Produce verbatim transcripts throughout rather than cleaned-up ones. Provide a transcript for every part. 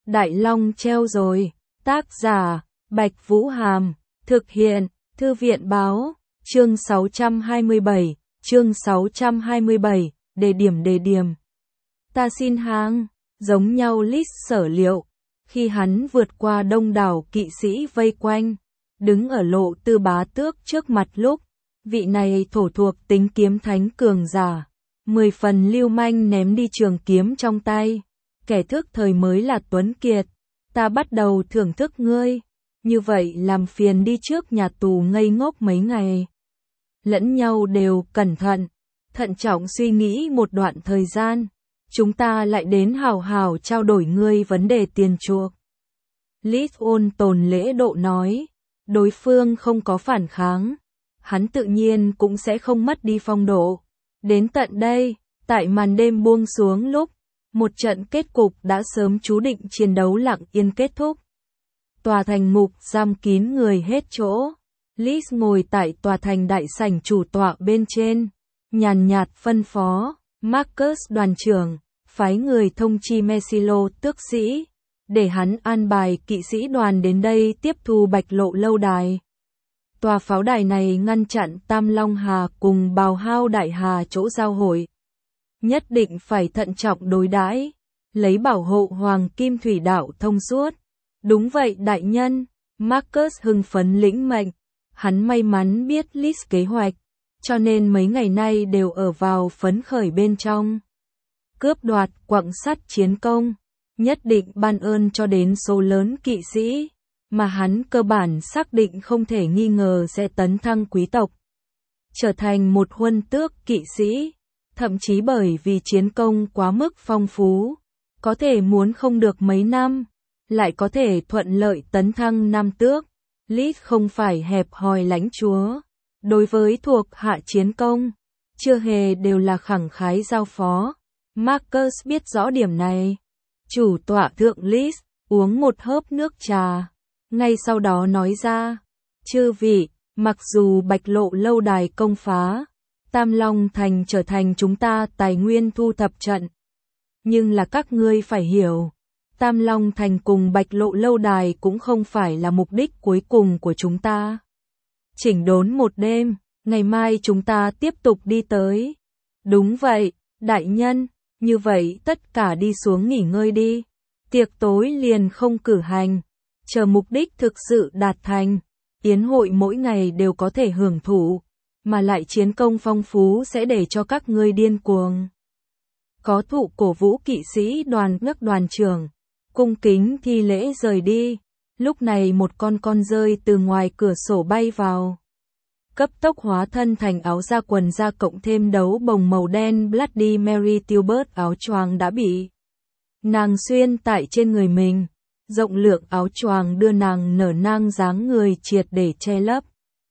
Đại Long treo rồi. Tác giả, Bạch Vũ Hàm. Thực hiện, Thư viện báo. Chương sáu trăm hai mươi bảy. Chương sáu trăm hai mươi bảy. Đề điểm đề điểm. Ta xin hàng. Giống nhau list sở liệu. Khi hắn vượt qua đông đảo kỵ sĩ vây quanh, đứng ở Lộ Tư Bá Tước trước mặt lúc, vị này thổ thuộc tính kiếm thánh cường giả, mười phần lưu manh ném đi trường kiếm trong tay. Kẻ thức thời mới là Tuấn Kiệt, ta bắt đầu thưởng thức ngươi, như vậy làm phiền đi trước nhà tù ngây ngốc mấy ngày. Lẫn nhau đều cẩn thận, thận trọng suy nghĩ một đoạn thời gian, chúng ta lại đến hào hào trao đổi ngươi vấn đề tiền chuộc. Lít ôn tồn lễ độ nói, đối phương không có phản kháng, hắn tự nhiên cũng sẽ không mất đi phong độ. Đến tận đây, tại màn đêm buông xuống lúc, một trận kết cục đã sớm chú định chiến đấu lặng yên kết thúc. Tòa thành ngục giam kín người hết chỗ. Lít ngồi tại tòa thành đại sảnh chủ tọa bên trên, nhàn nhạt phân phó, Marcus đoàn trưởng, phái người thông chi Mesilo tước sĩ, để hắn an bài kỵ sĩ đoàn đến đây tiếp thu Bạch Lộ lâu đài. Tòa pháo đài này ngăn chặn Tam Long Hà cùng Bào Hao Đại Hà chỗ giao hội. Nhất định phải thận trọng đối đãi, lấy bảo hộ Hoàng Kim Thủy Đạo thông suốt. Đúng vậy đại nhân, Marcus hưng phấn lĩnh mệnh. Hắn may mắn biết list kế hoạch, cho nên mấy ngày nay đều ở vào phấn khởi bên trong. Cướp đoạt quặng sắt chiến công, nhất định ban ơn cho đến số lớn kỵ sĩ, mà hắn cơ bản xác định không thể nghi ngờ sẽ tấn thăng quý tộc, trở thành một huân tước kỵ sĩ, thậm chí bởi vì chiến công quá mức phong phú, có thể muốn không được mấy năm, lại có thể thuận lợi tấn thăng nam tước. Lít không phải hẹp hòi lãnh chúa, đối với thuộc hạ chiến công, chưa hề đều là khẳng khái giao phó. Marcus biết rõ điểm này. Chủ tọa thượng Lít uống một hớp nước trà, ngay sau đó nói ra, chư vị, mặc dù Bạch Lộ lâu đài công phá, Tam Long Thành trở thành chúng ta tài nguyên thu thập trận, nhưng là các ngươi phải hiểu, Tam Long Thành cùng Bạch Lộ lâu đài cũng không phải là mục đích cuối cùng của chúng ta. Chỉnh đốn một đêm, ngày mai chúng ta tiếp tục đi tới. Đúng vậy, đại nhân, như vậy tất cả đi xuống nghỉ ngơi đi. Tiệc tối liền không cử hành, chờ mục đích thực sự đạt thành. Yến hội mỗi ngày đều có thể hưởng thụ, mà lại chiến công phong phú sẽ để cho các ngươi điên cuồng. Có thụ cổ vũ kỵ sĩ đoàn ngất đoàn trưởng, cung kính thi lễ rời đi. Lúc này một con con rơi từ ngoài cửa sổ bay vào, cấp tốc hóa thân thành áo da quần da cộng thêm đấu bồng màu đen. Bloody Mary Tilbert áo choàng đã bị nàng xuyên tại trên người mình, rộng lượng áo choàng đưa nàng nở nang dáng người triệt để che lấp.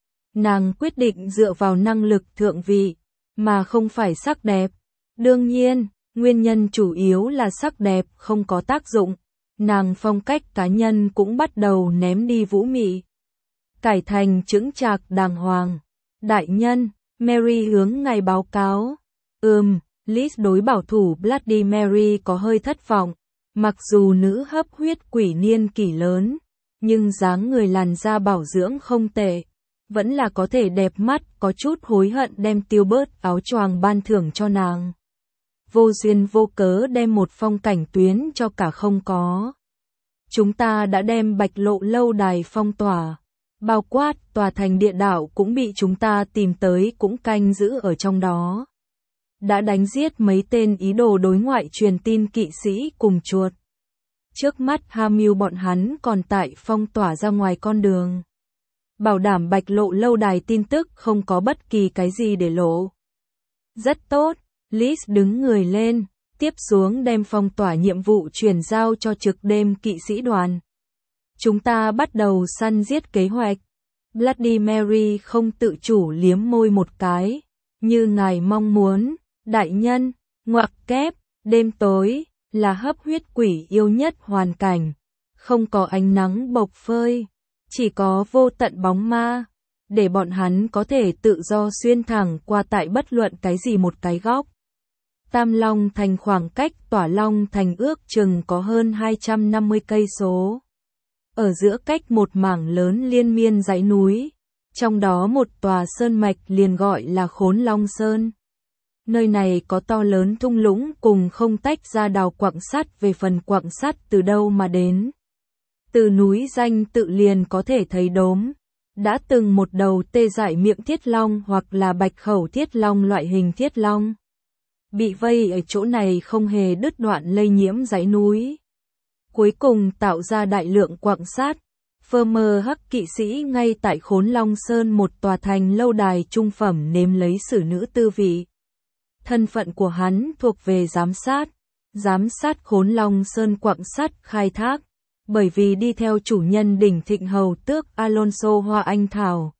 Nàng quyết định dựa vào năng lực thượng vị, mà không phải sắc đẹp. Đương nhiên, nguyên nhân chủ yếu là sắc đẹp không có tác dụng. Nàng phong cách cá nhân cũng bắt đầu ném đi vũ mị, cải thành chững chạc đàng hoàng. Đại nhân, Mary hướng ngài báo cáo. Ừm, Liz đối bảo thủ Bloody Mary có hơi thất vọng. Mặc dù nữ hấp huyết quỷ niên kỷ lớn, nhưng dáng người làn da bảo dưỡng không tệ, vẫn là có thể đẹp mắt, có chút hối hận đem tiêu bớt áo choàng ban thưởng cho nàng. Vô duyên vô cớ đem một phong cảnh tuyến cho cả không có. Chúng ta đã đem Bạch Lộ lâu đài phong tỏa, bao quát tòa thành địa đạo cũng bị chúng ta tìm tới cũng canh giữ ở trong đó. Đã đánh giết mấy tên ý đồ đối ngoại truyền tin kỵ sĩ cùng chuột. Trước mắt Hamil bọn hắn còn tại phong tỏa ra ngoài con đường, bảo đảm Bạch Lộ lâu đài tin tức không có bất kỳ cái gì để lộ. Rất tốt. Liz đứng người lên, tiếp xuống đem phong tỏa nhiệm vụ chuyển giao cho trực đêm kỵ sĩ đoàn. Chúng ta bắt đầu săn giết kế hoạch. Bloody Mary không tự chủ liếm môi một cái, như ngài mong muốn, đại nhân. Ngoặc kép, đêm tối, là hấp huyết quỷ yêu nhất hoàn cảnh. Không có ánh nắng bộc phơi, chỉ có vô tận bóng ma, để bọn hắn có thể tự do xuyên thẳng qua tại bất luận cái gì một cái góc. Tam Long Thành khoảng cách Tỏa Long Thành ước chừng có hơn hai trăm năm mươi cây số. Ở giữa cách một mảng lớn liên miên dãy núi, trong đó một tòa sơn mạch liền gọi là Khốn Long Sơn. Nơi này có to lớn thung lũng cùng không tách ra đào quặng sắt. Về phần quặng sắt từ đâu mà đến, từ núi danh tự liền có thể thấy đốm. Đã từng một đầu tê dại miệng thiết long hoặc là bạch khẩu thiết long, loại hình thiết long bị vây ở chỗ này không hề đứt đoạn lây nhiễm dãy núi, cuối cùng tạo ra đại lượng quặng sắt. Firmer Hắc kỵ sĩ ngay tại Khốn Long Sơn, một tòa thành lâu đài trung phẩm nếm lấy xử nữ tư vị. Thân phận của hắn thuộc về giám sát, giám sát Khốn Long Sơn quặng sắt khai thác, bởi vì đi theo chủ nhân đỉnh thịnh hầu tước Alonso Hoa Anh Thảo.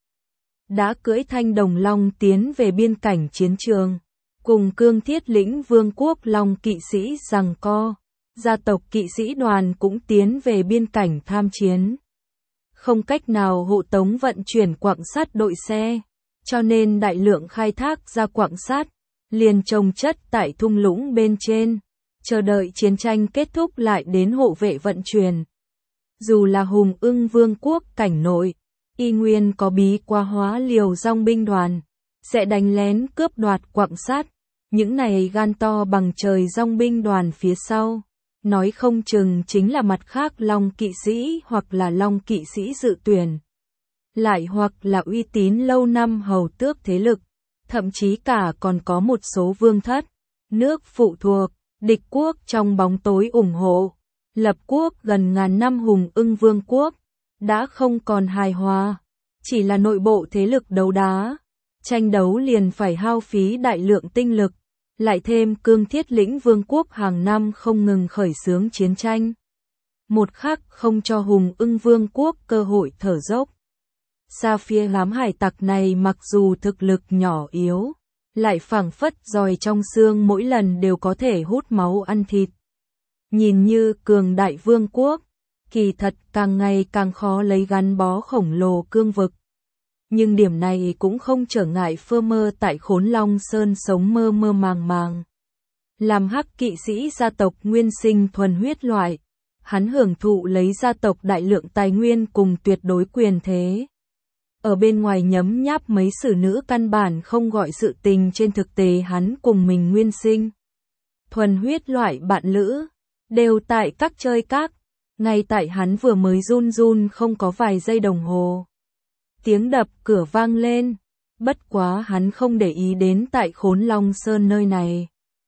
Đã cưỡi thanh đồng long tiến về biên cảnh chiến trường, cùng cương thiết lĩnh vương quốc long kỵ sĩ giằng co. Gia tộc kỵ sĩ đoàn cũng tiến về biên cảnh tham chiến. Không cách nào hộ tống vận chuyển quặng sắt đội xe, cho nên đại lượng khai thác ra quặng sắt, liền chồng chất tại thung lũng bên trên, chờ đợi chiến tranh kết thúc lại đến hộ vệ vận chuyển. Dù là Hùng Ưng vương quốc cảnh nội, y nguyên có bí qua hóa liều dòng binh đoàn, sẽ đánh lén cướp đoạt quặng sắt. Những này gan to bằng trời dòng binh đoàn phía sau, nói không chừng chính là mặt khác long kỵ sĩ hoặc là long kỵ sĩ dự tuyển, lại hoặc là uy tín lâu năm hầu tước thế lực, thậm chí cả còn có một số vương thất, nước phụ thuộc, địch quốc trong bóng tối ủng hộ. Lập quốc gần ngàn năm Hùng Ưng vương quốc đã không còn hài hòa, chỉ là nội bộ thế lực đấu đá, tranh đấu liền phải hao phí đại lượng tinh lực, lại thêm cương thiết lĩnh vương quốc hàng năm không ngừng khởi xướng chiến tranh, một khắc không cho Hùng Ưng vương quốc cơ hội thở dốc. Xa phía đám hải tặc này mặc dù thực lực nhỏ yếu, lại phảng phất giòi trong xương, mỗi lần đều có thể hút máu ăn thịt. Nhìn như cường đại vương quốc, kỳ thật càng ngày càng khó lấy gắn bó khổng lồ cương vực. Nhưng điểm này cũng không trở ngại Firmer tại Khốn Long Sơn sống mơ mơ màng màng. Làm hắc kỵ sĩ gia tộc nguyên sinh thuần huyết loại, hắn hưởng thụ lấy gia tộc đại lượng tài nguyên cùng tuyệt đối quyền thế. Ở bên ngoài nhấm nháp mấy xử nữ căn bản không gọi sự tình, trên thực tế hắn cùng mình nguyên sinh thuần huyết loại bạn lữ đều tại các chơi các, ngay tại hắn vừa mới run run không có vài giây đồng hồ. Tiếng đập cửa vang lên, bất quá hắn không để ý đến tại Khốn Long Sơn nơi này.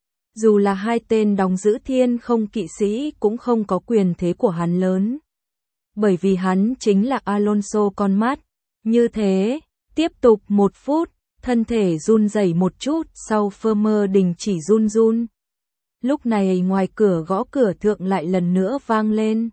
Dù là hai tên đóng giữ thiên không kỵ sĩ cũng không có quyền thế của hắn lớn. Bởi vì hắn chính là Alonso con mắt. Như thế, tiếp tục một phút, thân thể run rẩy một chút sau Firmer đình chỉ run run. Lúc này ngoài cửa gõ cửa thượng lại lần nữa vang lên.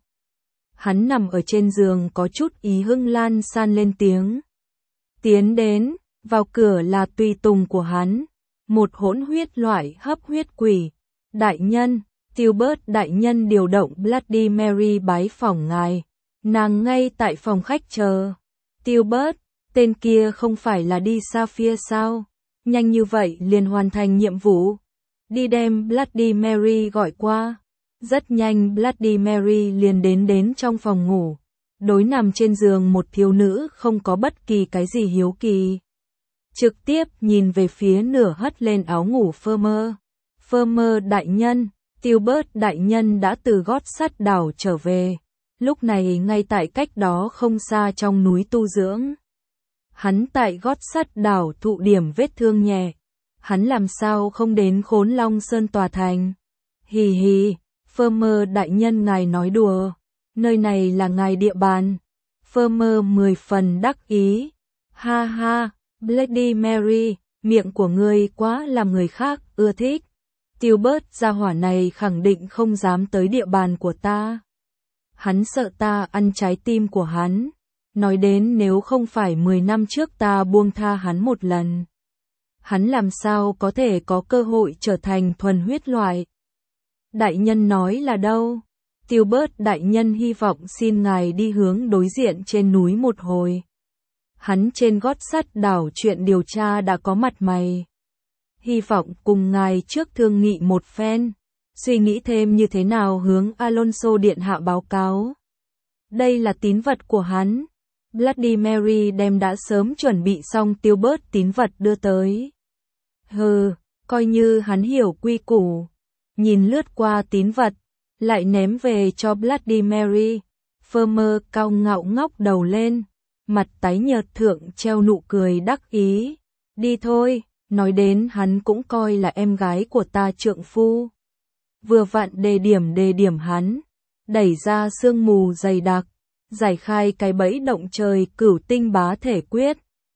Hắn nằm ở trên giường có chút ý hưng lan san lên tiếng. Tiến đến, vào cửa là tùy tùng của hắn, một hỗn huyết loại hấp huyết quỷ. Đại nhân, Tilbert đại nhân điều động Bloody Mary bái phỏng ngài. Nàng ngay tại phòng khách chờ. Tilbert, tên kia không phải là đi Sapphire sao? Nhanh như vậy liền hoàn thành nhiệm vụ. Đi đem Bloody Mary gọi qua. Rất nhanh Bloody Mary liền đến đến trong phòng ngủ. Đối nằm trên giường một thiếu nữ không có bất kỳ cái gì hiếu kỳ. Trực tiếp nhìn về phía nửa hất lên áo ngủ Firmer. Firmer đại nhân, Tilbert đại nhân đã từ gót sắt đảo trở về. Lúc này ngay tại cách đó không xa trong núi tu dưỡng. Hắn tại gót sắt đảo thụ điểm vết thương nhẹ. Hắn làm sao không đến Khốn Long Sơn tòa thành? Hì hì, Firmer đại nhân ngài nói đùa. Nơi này là ngài địa bàn. Firmer mười phần đắc ý. Ha ha, Bloody Mary, miệng của ngươi quá làm người khác ưa thích. Tilbert gia hỏa này khẳng định không dám tới địa bàn của ta. Hắn sợ ta ăn trái tim của hắn. Nói đến nếu không phải mười năm trước ta buông tha hắn một lần, hắn làm sao có thể có cơ hội trở thành thuần huyết loại. Đại nhân nói là đâu? Tilbert đại nhân hy vọng xin ngài đi hướng đối diện trên núi một hồi. Hắn trên gót sắt đảo chuyện điều tra đã có mặt mày. hy vọng cùng ngài trước thương nghị một phen, suy nghĩ thêm như thế nào hướng Alonso điện hạ báo cáo. Đây là tín vật của hắn. Bloody Mary đem đã sớm chuẩn bị xong tiêu bớt tín vật đưa tới. Hừ, coi như hắn hiểu quy củ. Nhìn lướt qua tín vật, lại ném về cho Bloody Mary. Farmer cao ngạo ngóc đầu lên, mặt tái nhợt thượng treo nụ cười đắc ý. Đi thôi, nói đến hắn cũng coi là em gái của ta trượng phu. Vừa vặn đề điểm đề điểm hắn, đẩy ra sương mù dày đặc, giải khai cái bẫy động trời cửu tinh bá thể quyết.